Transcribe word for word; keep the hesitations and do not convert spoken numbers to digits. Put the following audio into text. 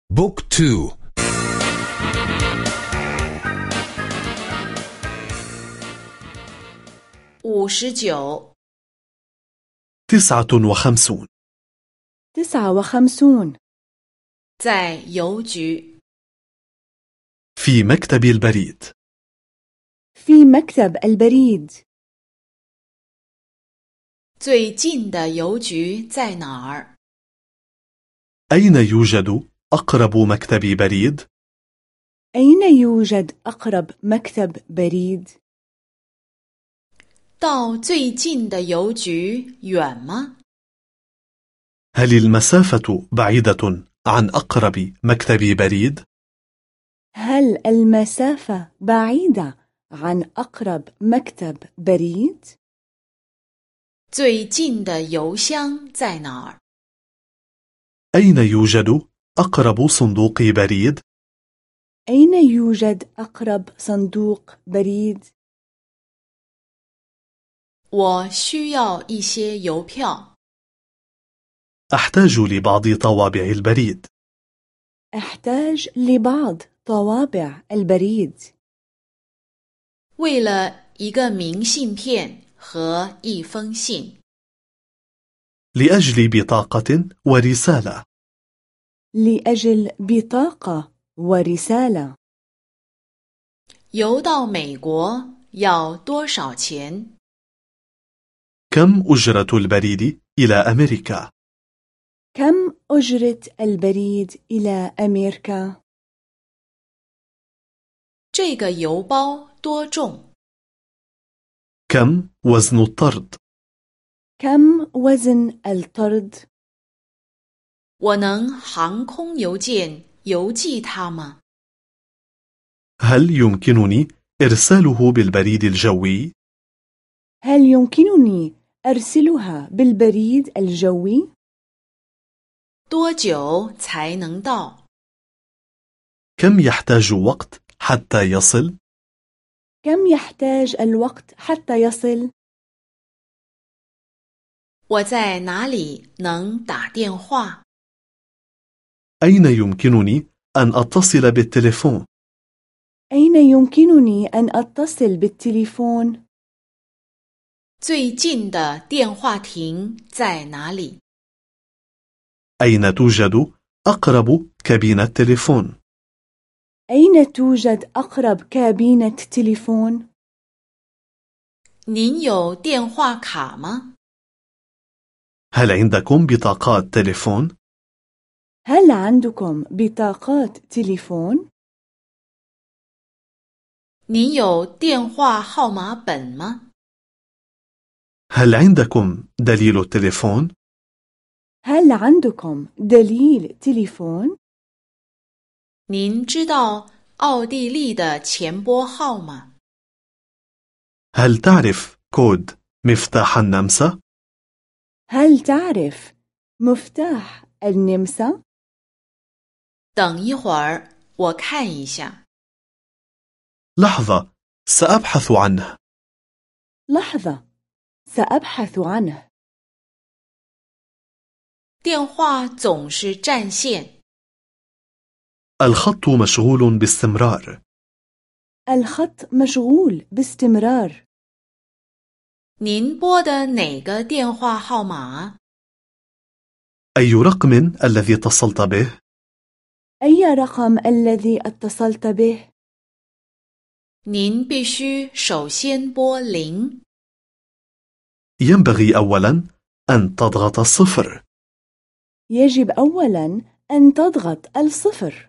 بوك تو. 五十九 تسعة وخمسون. تسعة وخمسون. 在邮局 في مكتب البريد. في مكتب البريد. 最近的邮局在哪儿？ أين يوجد أقرب مكتب بريد؟ أين يوجد أقرب مكتب بريد؟ 到最近的邮局远吗？ هل المسافة بعيدة عن أقرب مكتب بريد؟ هل المسافة بعيدة عن أقرب مكتب بريد؟ 最近的邮箱在哪儿？ أين يوجد أقرب صندوق بريد؟ أين يوجد أقرب صندوق بريد؟ 我需要一些邮票。 أحتاج لبعض طوابع البريد. أحتاج لبعض طوابع البريد. 为了一个明信片和一封信。 لأجل بطاقة ورسالة. لأجل بطاقة ورسالة. 邮到美国要多少钱？ كم أجرة البريد إلى أمريكا؟ كم أجرة البريد إلى أمريكا؟ 这个邮包多重？ كم وزن الطرد؟ كم وزن الطرد؟ 我能航空邮件邮寄它吗？ هل يمكنني إرساله بالبريد الجوي؟ هل يمكنني أرسلها بالبريد الجوي؟ 多久才能到？ كم يحتاج وقت حتى يصل؟ كم يحتاج الوقت حتى يصل؟ 我在哪里能打电话？ أين يمكنني أن أتصل بالتليفون؟ أين يمكنني أن أتصل بالتليفون؟ 最近的电话亭在哪里？ أين توجد أقرب كابينة تليفون؟ أين توجد أقرب كابينة تليفون؟ 您有电话卡吗？ هل عندكم بطاقات تليفون؟ هل عندكم بطاقات تليفون؟ 您有电话号码本吗？ هل عندكم دليل التليفون؟ هل عندكم دليل تليفون؟ 您知道奥地利的钱拨号吗？ هل تعرف كود مفتاح النمسا؟ هل تعرف مفتاح النمسا؟ 等一会儿，我看一下。 لحظة، سأبحث عنه. لحظة، سأبحث عنه. 电话总是占线。 الخط مشغول باستمرار. الخط مشغول باستمرار. 您拨的哪个电话号码？ أي رقم الذي اتصلت به؟ أي رقم الذي اتصلت به؟ 您必须首先拨零。 ينبغي أولا أن تضغط الصفر. يجب أولا أن تضغط الصفر.